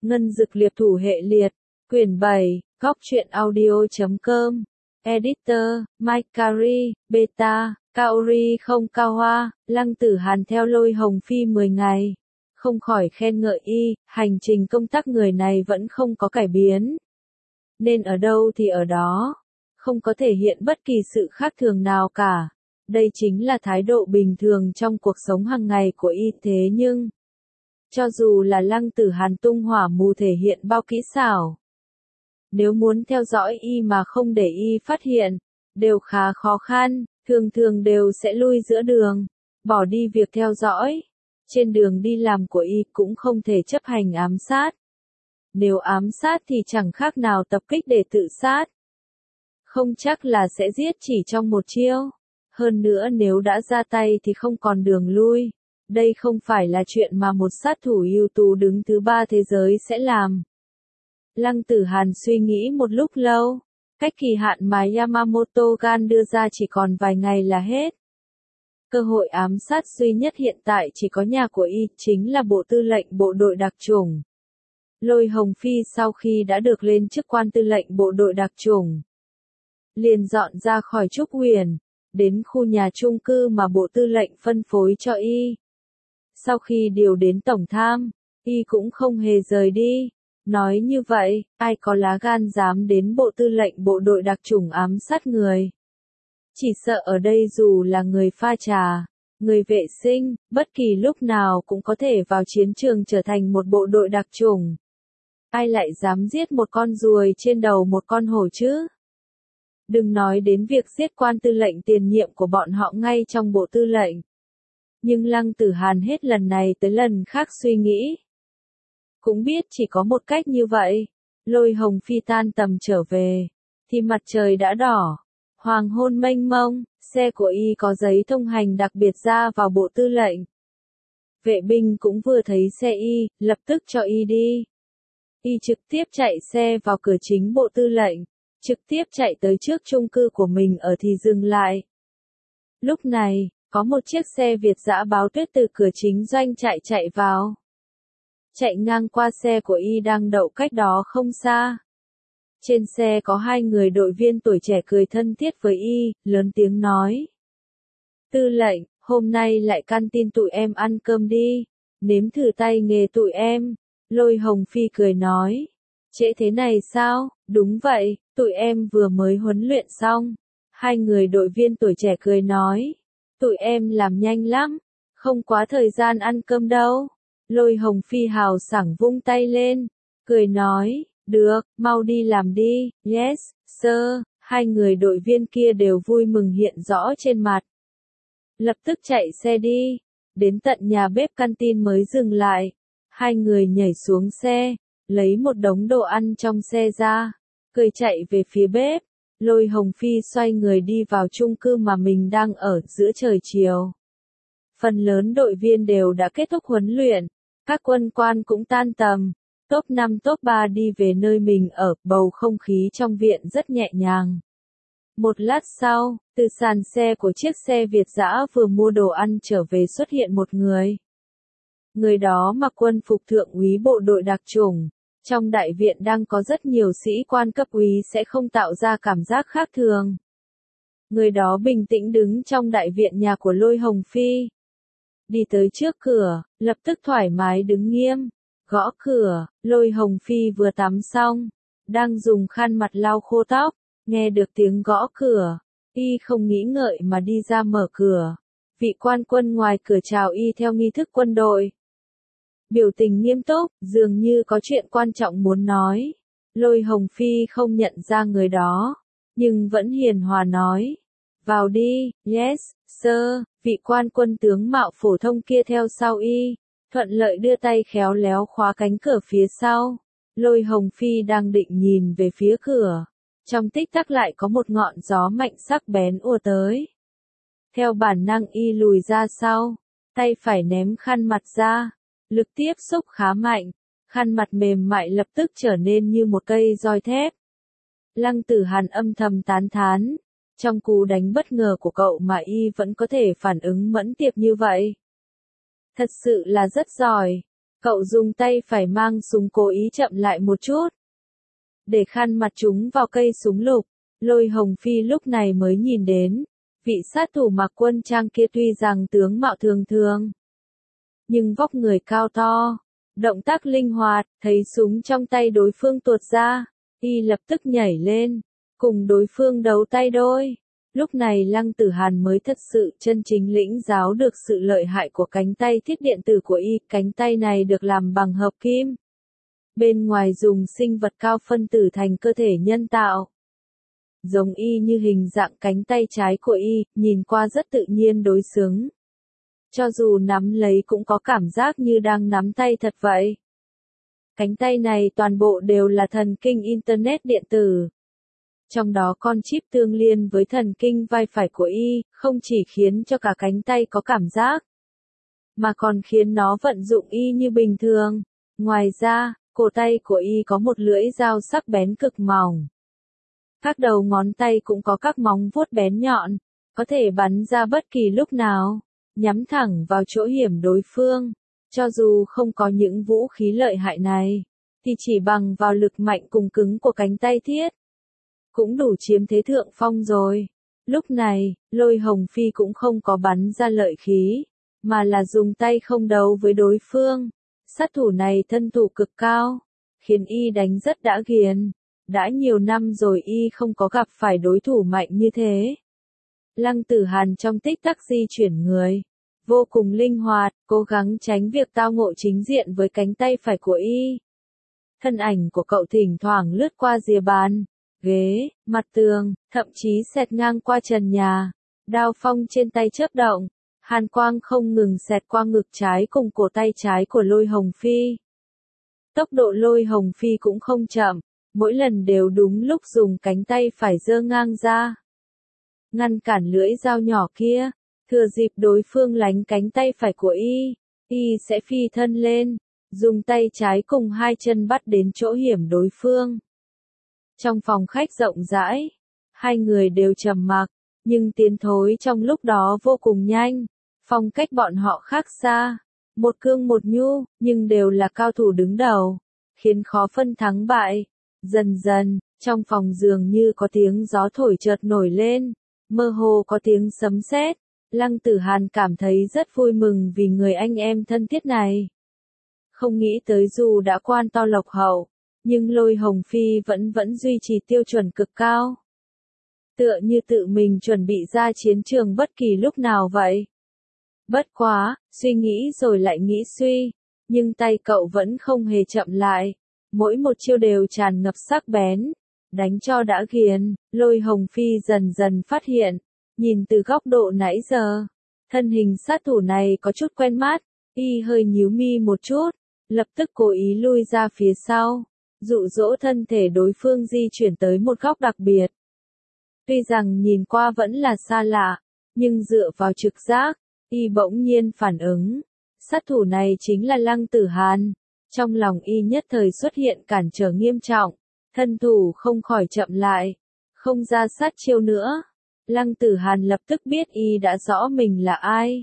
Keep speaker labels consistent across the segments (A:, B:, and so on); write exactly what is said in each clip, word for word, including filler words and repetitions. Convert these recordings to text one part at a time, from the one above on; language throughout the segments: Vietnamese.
A: Ngân Dực Liệp Thủ Hệ Liệt, quyển bảy, góc truyện audio chấm com, Editor, Mike Carey, Beta, Kaori không cao hoa, Lăng Tử Hàn theo Lôi Hồng Phi mười ngày. Không khỏi khen ngợi y, hành trình công tác người này vẫn không có cải biến. Nên ở đâu thì ở đó, không có thể hiện bất kỳ sự khác thường nào cả. Đây chính là thái độ bình thường trong cuộc sống hàng ngày của y thế nhưng, cho dù là Lăng Tử Hàn tung hỏa mù thể hiện bao kỹ xảo, nếu muốn theo dõi y mà không để y phát hiện, đều khá khó khăn, thường thường đều sẽ lui giữa đường, bỏ đi việc theo dõi. Trên đường đi làm của y cũng không thể chấp hành ám sát. Nếu ám sát thì chẳng khác nào tập kích để tự sát. Không chắc là sẽ giết chỉ trong một chiêu. Hơn nữa nếu đã ra tay thì không còn đường lui. Đây không phải là chuyện mà một sát thủ ưu tú đứng thứ ba thế giới sẽ làm. Lăng Tử Hàn suy nghĩ một lúc lâu. Cách kỳ hạn mà Yamamoto Gan đưa ra chỉ còn vài ngày là hết. Cơ hội ám sát duy nhất hiện tại chỉ có nhà của y, chính là Bộ Tư lệnh Bộ đội đặc chủng. Lôi Hồng Phi sau khi đã được lên chức quan tư lệnh Bộ đội đặc chủng, liền dọn ra khỏi Trúc Huyền, đến khu nhà chung cư mà Bộ Tư lệnh phân phối cho y. Sau khi điều đến Tổng Tham, y cũng không hề rời đi. Nói như vậy, ai có lá gan dám đến Bộ Tư lệnh Bộ đội đặc chủng ám sát người? Chỉ sợ ở đây dù là người pha trà, người vệ sinh, bất kỳ lúc nào cũng có thể vào chiến trường trở thành một bộ đội đặc chủng. Ai lại dám giết một con ruồi trên đầu một con hổ chứ? Đừng nói đến việc giết quan tư lệnh tiền nhiệm của bọn họ ngay trong Bộ Tư lệnh. Nhưng Lăng Tử Hàn hết lần này tới lần khác suy nghĩ. Cũng biết chỉ có một cách như vậy. Lôi Hồng Phi tan tầm trở về, thì mặt trời đã đỏ. Hoàng hôn mênh mông, xe của y có giấy thông hành đặc biệt ra vào Bộ Tư lệnh. Vệ binh cũng vừa thấy xe y, lập tức cho y đi. Y trực tiếp chạy xe vào cửa chính Bộ Tư lệnh, trực tiếp chạy tới trước chung cư của mình ở thì dừng lại. Lúc này, có một chiếc xe Việt dã báo tuyết từ cửa chính doanh chạy chạy vào. Chạy ngang qua xe của y đang đậu cách đó không xa. Trên xe có hai người đội viên tuổi trẻ cười thân thiết với y, lớn tiếng nói. Tư lệnh, hôm nay lại căn tin tụi em ăn cơm đi, nếm thử tay nghề tụi em. Lôi Hồng Phi cười nói. Trễ thế này sao? Đúng vậy, tụi em vừa mới huấn luyện xong. Hai người đội viên tuổi trẻ cười nói. Tụi em làm nhanh lắm, không quá thời gian ăn cơm đâu. Lôi Hồng Phi hào sảng vung tay lên, cười nói. Được, mau đi làm đi, yes, sir, hai người đội viên kia đều vui mừng hiện rõ trên mặt. Lập tức chạy xe đi, đến tận nhà bếp canteen mới dừng lại. Hai người nhảy xuống xe, lấy một đống đồ ăn trong xe ra, cười chạy về phía bếp. Lôi Hồng Phi xoay người đi vào chung cư mà mình đang ở giữa trời chiều. Phần lớn đội viên đều đã kết thúc huấn luyện, các quân quan cũng tan tầm. Top năm top ba đi về nơi mình ở, bầu không khí trong viện rất nhẹ nhàng. Một lát sau, từ sàn xe của chiếc xe Việt dã vừa mua đồ ăn trở về xuất hiện một người. Người đó mặc quân phục thượng úy bộ đội đặc chủng. Trong đại viện đang có rất nhiều sĩ quan cấp úy sẽ không tạo ra cảm giác khác thường. Người đó bình tĩnh đứng trong đại viện nhà của Lôi Hồng Phi. Đi tới trước cửa, lập tức thoải mái đứng nghiêm. Gõ cửa, Lôi Hồng Phi vừa tắm xong, đang dùng khăn mặt lau khô tóc, nghe được tiếng gõ cửa, y không nghĩ ngợi mà đi ra mở cửa. Vị quan quân ngoài cửa chào y theo nghi thức quân đội. Biểu tình nghiêm túc, dường như có chuyện quan trọng muốn nói. Lôi Hồng Phi không nhận ra người đó, nhưng vẫn hiền hòa nói. Vào đi, yes, sir, vị quan quân tướng mạo phổ thông kia theo sau y. Thuận lợi đưa tay khéo léo khóa cánh cửa phía sau. Lôi Hồng Phi đang định nhìn về phía cửa. Trong tích tắc lại có một ngọn gió mạnh sắc bén ùa tới. Theo bản năng y lùi ra sau. Tay phải ném khăn mặt ra. Lực tiếp xúc khá mạnh. Khăn mặt mềm mại lập tức trở nên như một cây roi thép. Lăng Tử Hàn âm thầm tán thán. Trong cú đánh bất ngờ của cậu mà y vẫn có thể phản ứng mẫn tiệp như vậy. Thật sự là rất giỏi. Cậu dùng tay phải mang súng cố ý chậm lại một chút, để khăn mặt chúng vào cây súng lục. Lôi Hồng Phi lúc này mới nhìn đến, vị sát thủ mặc quân trang kia tuy rằng tướng mạo thường thường, nhưng vóc người cao to, động tác linh hoạt, thấy súng trong tay đối phương tuột ra, y lập tức nhảy lên, cùng đối phương đấu tay đôi. Lúc này Lăng Tử Hàn mới thật sự chân chính lĩnh giáo được sự lợi hại của cánh tay thiết điện tử của y. Cánh tay này được làm bằng hợp kim, bên ngoài dùng sinh vật cao phân tử thành cơ thể nhân tạo, giống y như hình dạng cánh tay trái của y, nhìn qua rất tự nhiên đối xứng. Cho dù nắm lấy cũng có cảm giác như đang nắm tay thật vậy. Cánh tay này toàn bộ đều là thần kinh Internet điện tử. Trong đó con chip tương liên với thần kinh vai phải của y, không chỉ khiến cho cả cánh tay có cảm giác, mà còn khiến nó vận dụng y như bình thường. Ngoài ra, cổ tay của y có một lưỡi dao sắc bén cực mỏng. Các đầu ngón tay cũng có các móng vuốt bén nhọn, có thể bắn ra bất kỳ lúc nào, nhắm thẳng vào chỗ hiểm đối phương. Cho dù không có những vũ khí lợi hại này, thì chỉ bằng vào lực mạnh cùng cứng của cánh tay thiết, cũng đủ chiếm thế thượng phong rồi. Lúc này, Lôi Hồng Phi cũng không có bắn ra lợi khí, mà là dùng tay không đấu với đối phương. Sát thủ này thân thủ cực cao, khiến y đánh rất đã ghiền. Đã nhiều năm rồi y không có gặp phải đối thủ mạnh như thế. Lăng Tử Hàn trong tích tắc di chuyển người, vô cùng linh hoạt, cố gắng tránh việc tao ngộ chính diện với cánh tay phải của y. Thân ảnh của cậu thỉnh thoảng lướt qua rìa bàn, ghế, mặt tường, thậm chí xẹt ngang qua trần nhà. Đao phong trên tay chớp động, hàn quang không ngừng xẹt qua ngực trái cùng cổ tay trái của Lôi Hồng Phi. Tốc độ Lôi Hồng Phi cũng không chậm, mỗi lần đều đúng lúc dùng cánh tay phải giơ ngang ra, ngăn cản lưỡi dao nhỏ kia. Thừa dịp đối phương lánh cánh tay phải của y, y sẽ phi thân lên, dùng tay trái cùng hai chân bắt đến chỗ hiểm đối phương. Trong phòng khách rộng rãi, hai người đều trầm mặc, nhưng tiến thối trong lúc đó vô cùng nhanh. Phong cách bọn họ khác xa, một cương một nhu, nhưng đều là cao thủ đứng đầu, khiến khó phân thắng bại. Dần dần, trong phòng dường như có tiếng gió thổi chợt nổi lên, mơ hồ có tiếng sấm sét. Lăng Tử Hàn cảm thấy rất vui mừng vì người anh em thân thiết này. Không nghĩ tới dù đã quan to lộc hậu, nhưng Lôi Hồng Phi vẫn vẫn duy trì tiêu chuẩn cực cao. Tựa như tự mình chuẩn bị ra chiến trường bất kỳ lúc nào vậy. Bất quá, suy nghĩ rồi lại nghĩ suy, nhưng tay cậu vẫn không hề chậm lại. Mỗi một chiêu đều tràn ngập sắc bén, đánh cho đã ghiền. Lôi Hồng Phi dần dần phát hiện, nhìn từ góc độ nãy giờ, thân hình sát thủ này có chút quen mắt. Y hơi nhíu mi một chút, lập tức cố ý lui ra phía sau, dụ dỗ thân thể đối phương di chuyển tới một góc đặc biệt. Tuy rằng nhìn qua vẫn là xa lạ, nhưng dựa vào trực giác, y bỗng nhiên phản ứng. Sát thủ này chính là Lăng Tử Hàn. Trong lòng y nhất thời xuất hiện cản trở nghiêm trọng, thân thủ không khỏi chậm lại, không ra sát chiêu nữa. Lăng Tử Hàn lập tức biết y đã rõ mình là ai.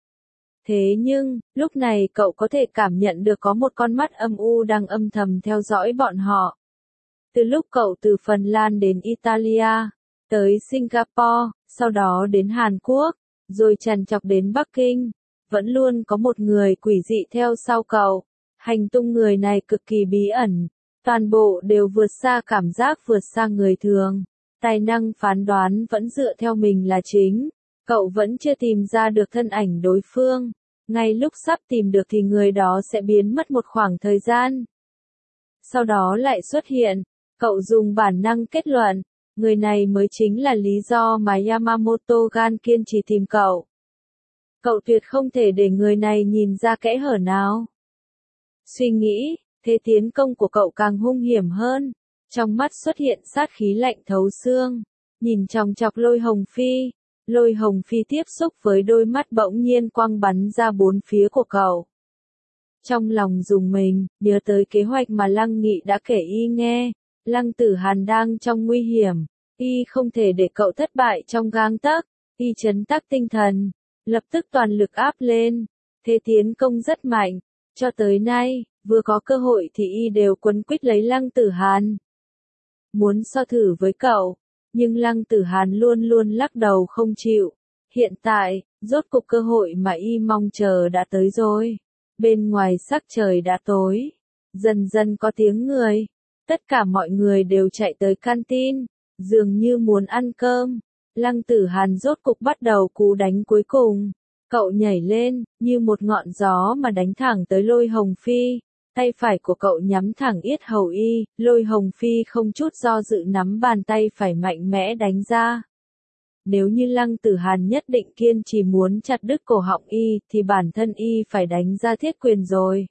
A: Thế nhưng, lúc này cậu có thể cảm nhận được có một con mắt âm u đang âm thầm theo dõi bọn họ. Từ lúc cậu từ Phần Lan đến Italia, tới Singapore, sau đó đến Hàn Quốc, rồi trằn trọc đến Bắc Kinh, vẫn luôn có một người quỷ dị theo sau cậu. Hành tung người này cực kỳ bí ẩn, toàn bộ đều vượt xa cảm giác vượt xa người thường. Tài năng phán đoán vẫn dựa theo mình là chính. Cậu vẫn chưa tìm ra được thân ảnh đối phương. Ngay lúc sắp tìm được thì người đó sẽ biến mất một khoảng thời gian. Sau đó lại xuất hiện. Cậu dùng bản năng kết luận, người này mới chính là lý do mà Yamamoto gan kiên trì tìm cậu. Cậu tuyệt không thể để người này nhìn ra kẽ hở nào. Suy nghĩ, thế tiến công của cậu càng hung hiểm hơn. Trong mắt xuất hiện sát khí lạnh thấu xương, nhìn chòng chọc Lôi Hồng Phi. Lôi Hồng Phi tiếp xúc với đôi mắt bỗng nhiên quăng bắn ra bốn phía của cậu. Trong lòng rùng mình, nhớ tới kế hoạch mà Lăng Nghị đã kể y nghe. Lăng Tử Hàn đang trong nguy hiểm, y không thể để cậu thất bại trong gang tấc. Y trấn tắc tinh thần, lập tức toàn lực áp lên. Thế tiến công rất mạnh, Cho tới nay, vừa có cơ hội thì y đều quấn quýt lấy Lăng Tử Hàn. Muốn so thử với cậu, nhưng Lăng Tử Hàn luôn luôn lắc đầu không chịu. Hiện tại, rốt cục cơ hội mà y mong chờ đã tới rồi. Bên ngoài sắc trời đã tối, dần dần có tiếng người. Tất cả mọi người đều chạy tới canteen, dường như muốn ăn cơm. Lăng Tử Hàn rốt cục bắt đầu cú đánh cuối cùng. Cậu nhảy lên, như một ngọn gió mà đánh thẳng tới Lôi Hồng Phi. Tay phải của cậu nhắm thẳng yết hầu y, Lôi Hồng Phi không chút do dự nắm bàn tay phải mạnh mẽ đánh ra. Nếu như Lăng Tử Hàn nhất định kiên trì muốn chặt đứt cổ họng y, thì bản thân y phải đánh ra thiết quyền rồi.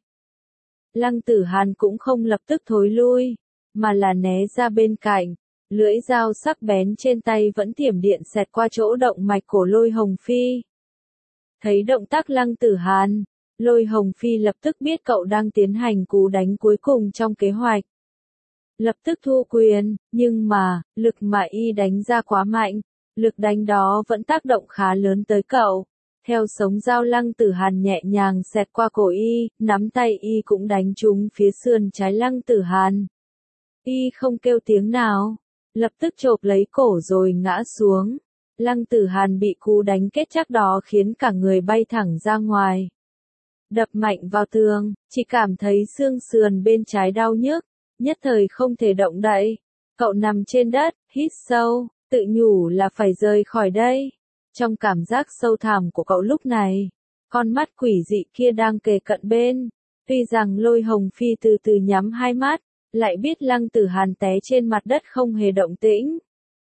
A: Lăng Tử Hàn cũng không lập tức thối lui, mà là né ra bên cạnh. Lưỡi dao sắc bén trên tay vẫn tiềm điện xẹt qua chỗ động mạch của Lôi Hồng Phi. Thấy động tác Lăng Tử Hàn, Lôi Hồng Phi lập tức biết cậu đang tiến hành cú đánh cuối cùng trong kế hoạch. Lập tức thu quyền, nhưng mà, lực mà y đánh ra quá mạnh, lực đánh đó vẫn tác động khá lớn tới cậu. Theo sống dao Lăng Tử Hàn nhẹ nhàng xẹt qua cổ y, nắm tay y cũng đánh trúng phía sườn trái Lăng Tử Hàn. Y không kêu tiếng nào, lập tức chộp lấy cổ rồi ngã xuống. Lăng Tử Hàn bị cú đánh kết chắc đó khiến cả người bay thẳng ra ngoài. Đập mạnh vào tường, chỉ cảm thấy xương sườn bên trái đau nhức, nhất thời không thể động đậy. Cậu nằm trên đất, hít sâu, tự nhủ là phải rời khỏi đây. Trong cảm giác sâu thẳm của cậu lúc này, con mắt quỷ dị kia đang kề cận bên. Tuy rằng Lôi Hồng Phi từ từ nhắm hai mắt, lại biết Lăng Tử Hàn té trên mặt đất không hề động tĩnh.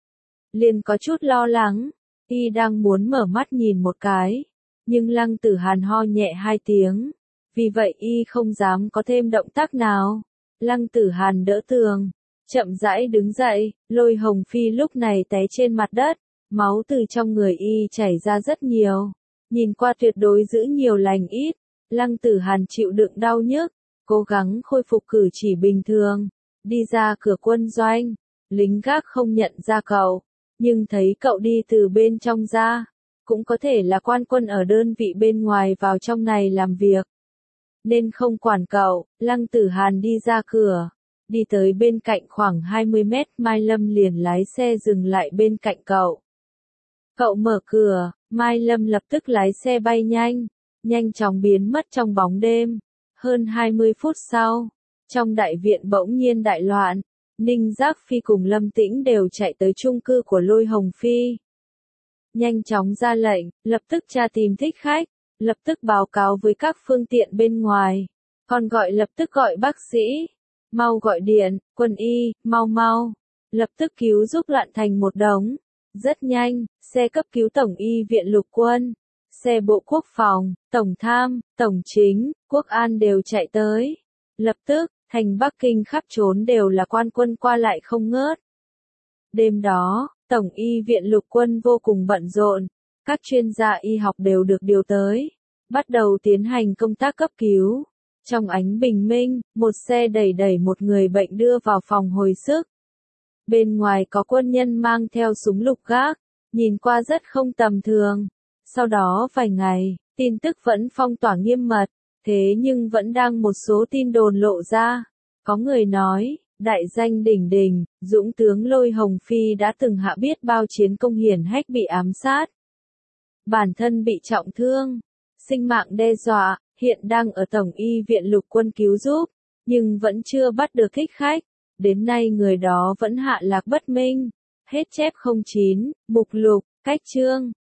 A: Liền có chút lo lắng, y đang muốn mở mắt nhìn một cái, nhưng Lăng Tử Hàn ho nhẹ hai tiếng, vì vậy y không dám có thêm động tác nào. Lăng Tử Hàn đỡ tường, chậm rãi đứng dậy, Lôi Hồng Phi lúc này té trên mặt đất, máu từ trong người y chảy ra rất nhiều, nhìn qua tuyệt đối giữ nhiều lành ít. Lăng Tử Hàn chịu đựng đau nhức, cố gắng khôi phục cử chỉ bình thường, đi ra cửa quân doanh. Lính gác không nhận ra cậu, nhưng thấy cậu đi từ bên trong ra, cũng có thể là quan quân ở đơn vị bên ngoài vào trong này làm việc, nên không quản cậu. Lăng Tử Hàn đi ra cửa, đi tới bên cạnh khoảng hai mươi mét, Mai Lâm liền lái xe dừng lại bên cạnh cậu. Cậu mở cửa, Mai Lâm lập tức lái xe bay nhanh, nhanh chóng biến mất trong bóng đêm. Hơn hai mươi phút sau, trong đại viện bỗng nhiên đại loạn. Ninh Giác Phi cùng Lâm Tĩnh đều chạy tới chung cư của Lôi Hồng Phi. Nhanh chóng ra lệnh, lập tức tra tìm thích khách, lập tức báo cáo với các phương tiện bên ngoài, còn gọi lập tức gọi bác sĩ, mau gọi điện, quân y, mau mau, lập tức cứu giúp loạn thành một đống. Rất nhanh, xe cấp cứu Tổng y viện lục quân, xe bộ quốc phòng, tổng tham, tổng chính, quốc an đều chạy tới. Lập tức, thành Bắc Kinh khắp trốn đều là quan quân qua lại không ngớt. Đêm đó, Tổng y viện lục quân vô cùng bận rộn, các chuyên gia y học đều được điều tới, bắt đầu tiến hành công tác cấp cứu. Trong ánh bình minh, một xe đẩy đẩy một người bệnh đưa vào phòng hồi sức. Bên ngoài có quân nhân mang theo súng lục gác, nhìn qua rất không tầm thường. Sau đó vài ngày, tin tức vẫn phong tỏa nghiêm mật, thế nhưng vẫn đang một số tin đồn lộ ra. Có người nói, đại danh đỉnh đỉnh, dũng tướng Lôi Hồng Phi đã từng hạ biết bao chiến công hiển hách bị ám sát. Bản thân bị trọng thương, sinh mạng đe dọa, hiện đang ở Tổng y viện lục quân cứu giúp, nhưng vẫn chưa bắt được thích khách. Đến nay người đó vẫn hạ lạc bất minh. Hết chép không chín, mục lục, cách chương.